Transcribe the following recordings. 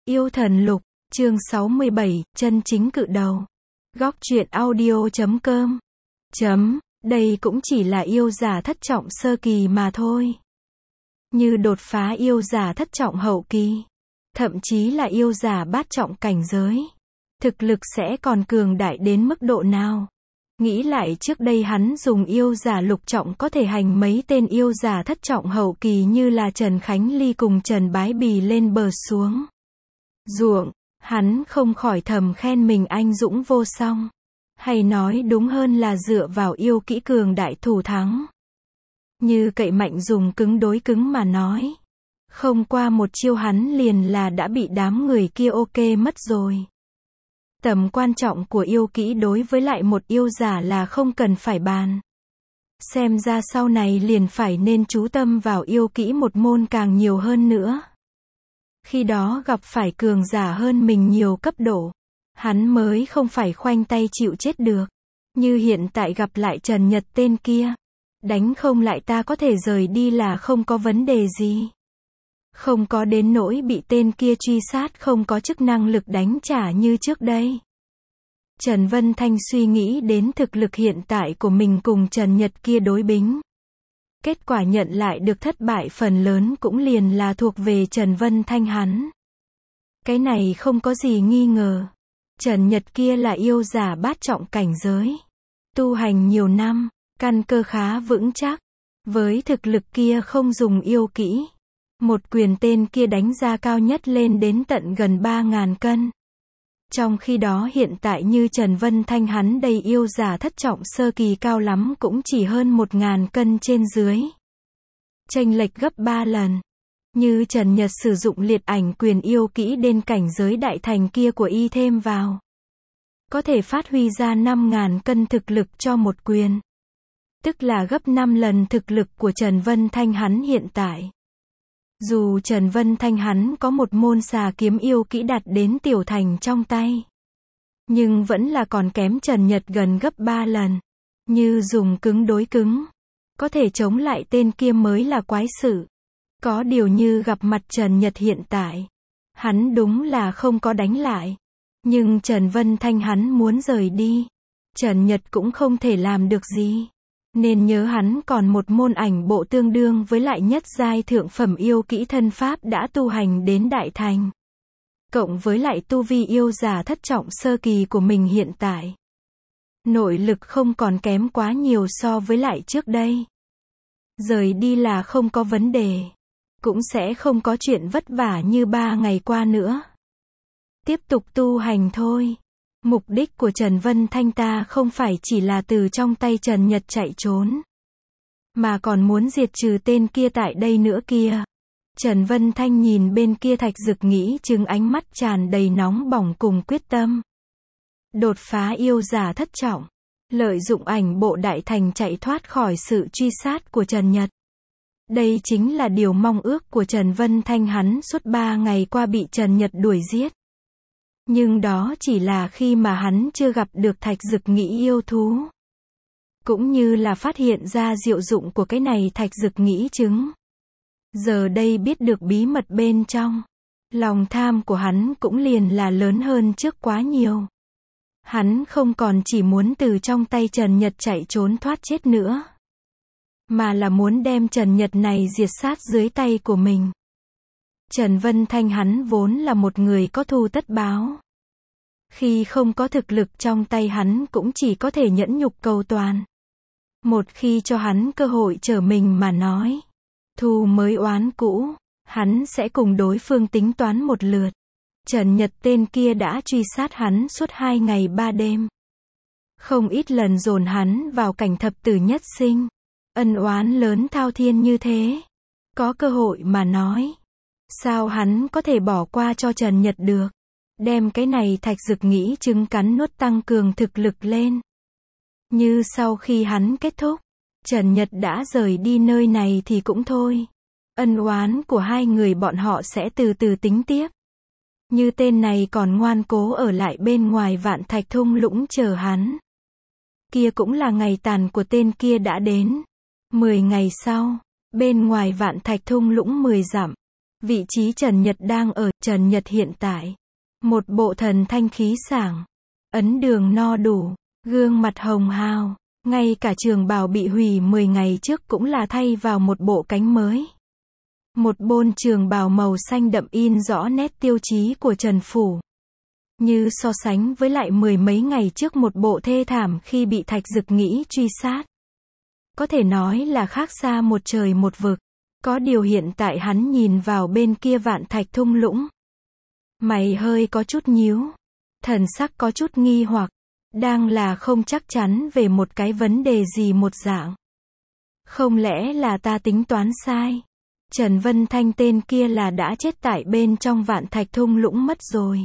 Yêu thần lục, chương 67, chân chính cự đầu. Góc truyện audio.com. Đây cũng chỉ là yêu giả thất trọng sơ kỳ mà thôi. Như đột phá yêu giả thất trọng hậu kỳ, thậm chí là yêu giả bát trọng cảnh giới, thực lực sẽ còn cường đại đến mức độ nào. Nghĩ lại trước đây hắn dùng yêu giả lục trọng có thể hành mấy tên yêu giả thất trọng hậu kỳ như là Trần Khánh Ly cùng Trần Bái Bì lên bờ xuống ruộng, hắn không khỏi thầm khen mình anh dũng vô song. Hay nói đúng hơn là dựa vào yêu kỹ cường đại thủ thắng. Như cậy mạnh dùng cứng đối cứng mà nói. Không qua một chiêu hắn liền là đã bị đám người kia ok mất rồi. Tầm quan trọng của yêu kỹ đối với lại một yêu giả là không cần phải bàn. Xem ra sau này liền phải nên chú tâm vào yêu kỹ một môn càng nhiều hơn nữa. Khi đó gặp phải cường giả hơn mình nhiều cấp độ, hắn mới không phải khoanh tay chịu chết được. Như hiện tại gặp lại Trần Nhật tên kia, đánh không lại ta có thể rời đi là không có vấn đề gì. Không có đến nỗi bị tên kia truy sát không có chức năng lực đánh trả như trước đây. Trần Vân Thanh suy nghĩ đến thực lực hiện tại của mình cùng Trần Nhật kia đối bính. Kết quả nhận lại được thất bại phần lớn cũng liền là thuộc về Trần Vân Thanh hắn. Cái này không có gì nghi ngờ. Trần Nhật kia là yêu giả bát trọng cảnh giới. Tu hành nhiều năm, căn cơ khá vững chắc. Với thực lực kia không dùng yêu kỹ. Một quyền tên kia đánh ra cao nhất lên đến tận gần 3.000 cân. Trong khi đó hiện tại như Trần Vân Thanh hắn đây yêu giả thất trọng sơ kỳ cao lắm cũng chỉ hơn 1.000 cân trên dưới. Chênh lệch gấp 3 lần. Như Trần Nhật sử dụng liệt ảnh quyền yêu kỹ đến cảnh giới đại thành kia của y thêm vào. Có thể phát huy ra 5.000 cân thực lực cho một quyền. Tức là gấp 5 lần thực lực của Trần Vân Thanh hắn hiện tại. Dù Trần Vân Thanh hắn có một môn xà kiếm yêu kỹ đạt đến tiểu thành trong tay. Nhưng vẫn là còn kém Trần Nhật gần gấp 3 lần. Như dùng cứng đối cứng. Có thể chống lại tên kia mới là quái sự. Có điều như gặp mặt Trần Nhật hiện tại. Hắn đúng là không có đánh lại. Nhưng Trần Vân Thanh hắn muốn rời đi. Trần Nhật cũng không thể làm được gì. Nên nhớ hắn còn một môn ảnh bộ tương đương với lại nhất giai thượng phẩm yêu kỹ thân pháp đã tu hành đến đại thành. Cộng với lại tu vi yêu giả thất trọng sơ kỳ của mình hiện tại. Nội lực không còn kém quá nhiều so với lại trước đây. Rời đi là không có vấn đề. Cũng sẽ không có chuyện vất vả như 3 ngày qua nữa. Tiếp tục tu hành thôi. Mục đích của Trần Vân Thanh ta không phải chỉ là từ trong tay Trần Nhật chạy trốn. Mà còn muốn diệt trừ tên kia tại đây nữa kia. Trần Vân Thanh nhìn bên kia Thạch Dực nghĩ chứng ánh mắt tràn đầy nóng bỏng cùng quyết tâm. Đột phá yêu giả thất trọng. Lợi dụng ảnh bộ đại thành chạy thoát khỏi sự truy sát của Trần Nhật. Đây chính là điều mong ước của Trần Vân Thanh hắn suốt 3 ngày qua bị Trần Nhật đuổi giết. Nhưng đó chỉ là khi mà hắn chưa gặp được Thạch Dực nghĩ yêu thú. Cũng như là phát hiện ra diệu dụng của cái này Thạch Dực nghĩ trứng. Giờ đây biết được bí mật bên trong. Lòng tham của hắn cũng liền là lớn hơn trước quá nhiều. Hắn không còn chỉ muốn từ trong tay Trần Nhật chạy trốn thoát chết nữa. Mà là muốn đem Trần Nhật này diệt sát dưới tay của mình. Trần Vân Thanh hắn vốn là một người có thù tất báo. Khi không có thực lực trong tay hắn cũng chỉ có thể nhẫn nhục cầu toàn. Một khi cho hắn cơ hội trở mình mà nói. Thù mới oán cũ, hắn sẽ cùng đối phương tính toán một lượt. Trần Nhật tên kia đã truy sát hắn suốt 2 ngày 3 đêm. Không ít lần dồn hắn vào cảnh thập tử nhất sinh. Ân oán lớn thao thiên như thế. Có cơ hội mà nói. Sao hắn có thể bỏ qua cho Trần Nhật được? Đem cái này Thạch Dực nghĩ trứng cắn nuốt tăng cường thực lực lên. Như sau khi hắn kết thúc, Trần Nhật đã rời đi nơi này thì cũng thôi. Ân oán của hai người bọn họ sẽ từ từ tính tiếp. Như tên này còn ngoan cố ở lại bên ngoài Vạn Thạch thung lũng chờ hắn. Kia cũng là ngày tàn của tên kia đã đến. 10 ngày sau, bên ngoài Vạn Thạch thung lũng 10 dặm. Vị trí Trần Nhật đang ở, Trần Nhật hiện tại. Một bộ thần thanh khí sảng. Ấn đường no đủ. Gương mặt hồng hào. Ngay cả trường bào bị hủy 10 ngày trước cũng là thay vào một bộ cánh mới. Một bôn trường bào màu xanh đậm in rõ nét tiêu chí của Trần Phủ. Như so sánh với lại 10 mấy ngày trước một bộ thê thảm khi bị Thạch Dực Nghĩ truy sát. Có thể nói là khác xa một trời một vực. Có điều hiện tại hắn nhìn vào bên kia Vạn Thạch thung lũng. Mày hơi có chút nhíu. Thần sắc có chút nghi hoặc. Đang là không chắc chắn về một cái vấn đề gì một dạng. Không lẽ là ta tính toán sai? Trần Vân Thanh tên kia là đã chết tại bên trong Vạn Thạch thung lũng mất rồi.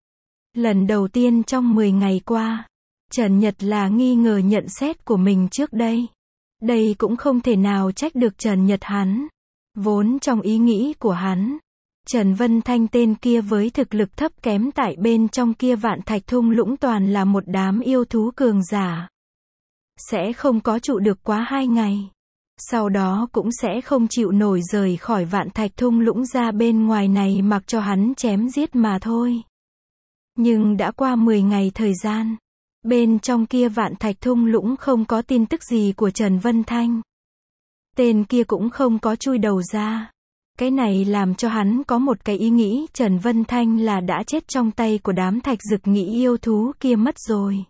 Lần đầu tiên trong 10 ngày qua, Trần Nhật là nghi ngờ nhận xét của mình trước đây. Đây cũng không thể nào trách được Trần Nhật hắn. Vốn trong ý nghĩ của hắn, Trần Vân Thanh tên kia với thực lực thấp kém tại bên trong kia Vạn Thạch thung lũng toàn là một đám yêu thú cường giả. Sẽ không có trụ được quá 2 ngày. Sau đó cũng sẽ không chịu nổi rời khỏi Vạn Thạch thung lũng ra bên ngoài này mặc cho hắn chém giết mà thôi. Nhưng đã qua 10 ngày thời gian. Bên trong kia Vạn Thạch thung lũng không có tin tức gì của Trần Vân Thanh. Tên kia cũng không có chui đầu ra. Cái này làm cho hắn có một cái ý nghĩ Trần Vân Thanh là đã chết trong tay của đám Thạch Dực Nghĩ yêu thú kia mất rồi.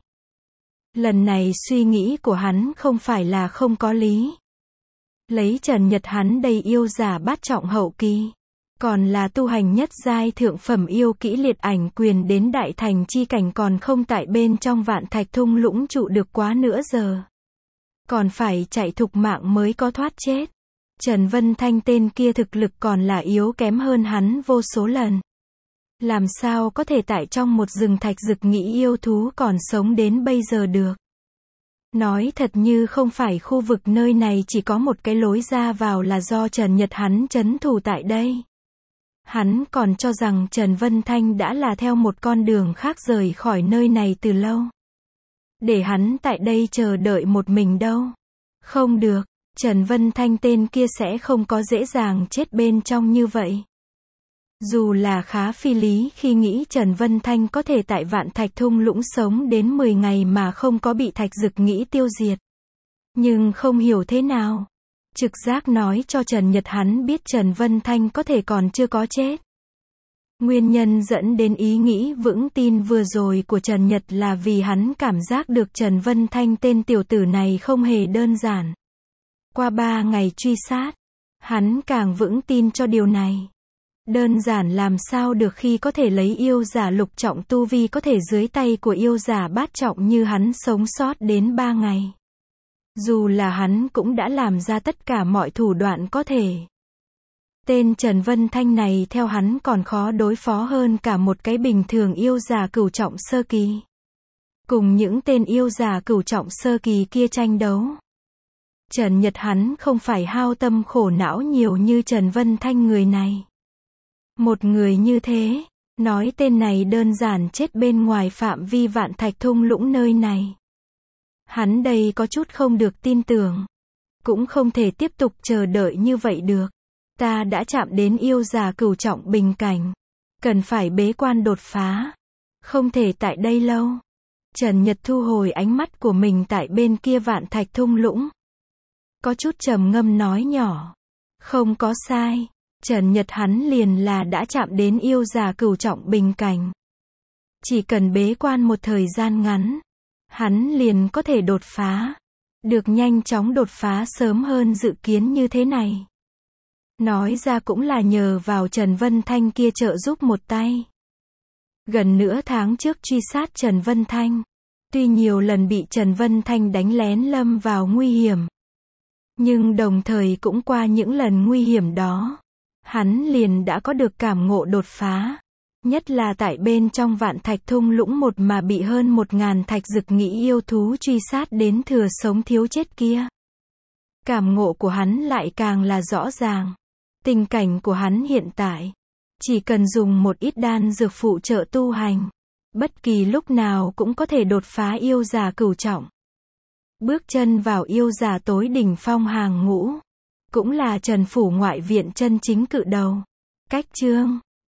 Lần này suy nghĩ của hắn không phải là không có lý. Lấy Trần Nhật hắn đây yêu giả bát trọng hậu kỳ. Còn là tu hành nhất giai thượng phẩm yêu kỹ liệt ảnh quyền đến đại thành chi cảnh còn không tại bên trong Vạn Thạch thung lũng trụ được quá nửa giờ. Còn phải chạy thục mạng mới có thoát chết. Trần Vân Thanh tên kia thực lực còn là yếu kém hơn hắn vô số lần. Làm sao có thể tại trong một rừng Thạch Dực Nghĩ yêu thú còn sống đến bây giờ được. Nói thật như không phải khu vực nơi này chỉ có một cái lối ra vào là do Trần Nhật hắn trấn thủ tại đây. Hắn còn cho rằng Trần Vân Thanh đã là theo một con đường khác rời khỏi nơi này từ lâu. Để hắn tại đây chờ đợi một mình đâu. Không được, Trần Vân Thanh tên kia sẽ không có dễ dàng chết bên trong như vậy. Dù là khá phi lý khi nghĩ Trần Vân Thanh có thể tại Vạn Thạch thung lũng sống đến 10 ngày mà không có bị Thạch Dực Nghĩ tiêu diệt. Nhưng không hiểu thế nào. Trực giác nói cho Trần Nhật hắn biết Trần Vân Thanh có thể còn chưa có chết. Nguyên nhân dẫn đến ý nghĩ vững tin vừa rồi của Trần Nhật là vì hắn cảm giác được Trần Vân Thanh tên tiểu tử này không hề đơn giản. Qua 3 ngày truy sát, hắn càng vững tin cho điều này. Đơn giản làm sao được khi có thể lấy yêu giả lục trọng tu vi có thể dưới tay của yêu giả bát trọng như hắn sống sót đến 3 ngày. Dù là hắn cũng đã làm ra tất cả mọi thủ đoạn có thể. Tên Trần Vân Thanh này theo hắn còn khó đối phó hơn cả một cái bình thường yêu giả cửu trọng sơ kỳ. Cùng những tên yêu giả cửu trọng sơ kỳ kia tranh đấu. Trần Nhật hắn không phải hao tâm khổ não nhiều như Trần Vân Thanh người này. Một người như thế, nói tên này đơn giản chết bên ngoài phạm vi Vạn Thạch thung lũng nơi này. Hắn đây có chút không được tin tưởng. Cũng không thể tiếp tục chờ đợi như vậy được. Ta đã chạm đến yêu giả cửu trọng bình cảnh. Cần phải bế quan đột phá. Không thể tại đây lâu. Trần Nhật thu hồi ánh mắt của mình tại bên kia Vạn Thạch thung lũng. Có chút trầm ngâm nói nhỏ. Không có sai. Trần Nhật hắn liền là đã chạm đến yêu giả cửu trọng bình cảnh. Chỉ cần bế quan một thời gian ngắn. Hắn liền có thể đột phá. Được nhanh chóng đột phá sớm hơn dự kiến như thế này. Nói ra cũng là nhờ vào Trần Vân Thanh kia trợ giúp một tay. Gần nửa tháng trước truy sát Trần Vân Thanh. Tuy nhiều lần bị Trần Vân Thanh đánh lén lâm vào nguy hiểm. Nhưng đồng thời cũng qua những lần nguy hiểm đó. Hắn liền đã có được cảm ngộ đột phá. Nhất là tại bên trong Vạn Thạch thung lũng một mà bị hơn 1000 Thạch Dực Nghĩ yêu thú truy sát đến thừa sống thiếu chết kia. Cảm ngộ của hắn lại càng là rõ ràng. Tình cảnh của hắn hiện tại, chỉ cần dùng một ít đan dược phụ trợ tu hành, bất kỳ lúc nào cũng có thể đột phá yêu giả cửu trọng. Bước chân vào yêu giả tối đỉnh phong hàng ngũ, cũng là Trần Phủ ngoại viện chân chính cự đầu. Cách chương